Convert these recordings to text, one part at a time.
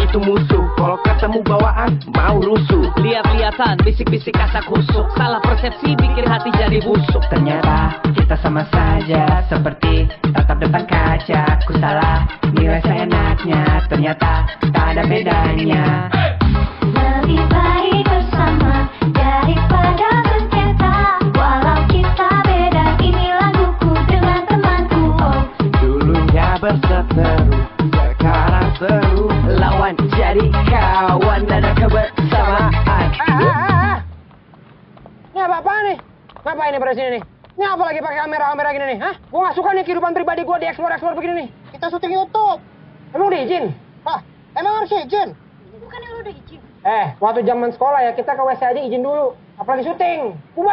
itu musuh. Kalau ketemu bawaan mau rusuh. Lihat-lihatan, bisik-bisik kata kusuk. Salah persepsi bikin hati jadi busuk. Ternyata kita sama saja, seperti tatap depan kaca. Ku salah nilai seenaknya, ternyata tak ada bedanya. Lebih baik bersama daripada bersengketa. Walau kita beda, ini laguku dengan temanku. Oh, Dulunya berseteru, sekarang seru. Lawan jadi kawan, ada kebersamaan. Ini apa-apaan nih? Ngapain nih pada sini nih? Ini apa lagi pakai kamera-kamera gini nih? Hah? Gue gak suka nih kehidupan pribadi gue dieksplor-eksplor begini nih. Kita syuting YouTube. Emang udah izin? Hah, emang harus izin? bukan yang lu udah izin. Waktu zaman sekolah ya kita ke WC aja izin dulu. Apalagi syuting. Bubar.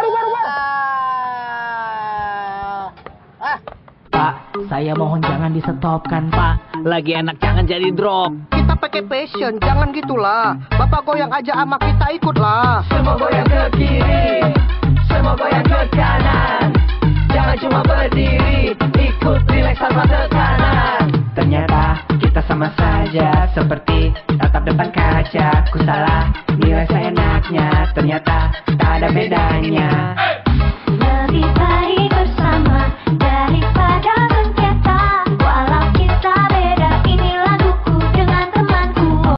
Pak, saya mohon jangan di-stopkan, Pak. Lagi enak jangan jadi drop. Kita pakai passion, jangan gitulah. Bapak goyang aja sama kita ikutlah. Semua goyang ke kiri, semua goyang ke kanan. Jangan cuma berdiri, ikut rileks tanpa tekanan. Ternyata kita sama saja, seperti tatap depan kaca. Ku salah nilai seenaknya, ternyata tak ada bedanya. Lebih baik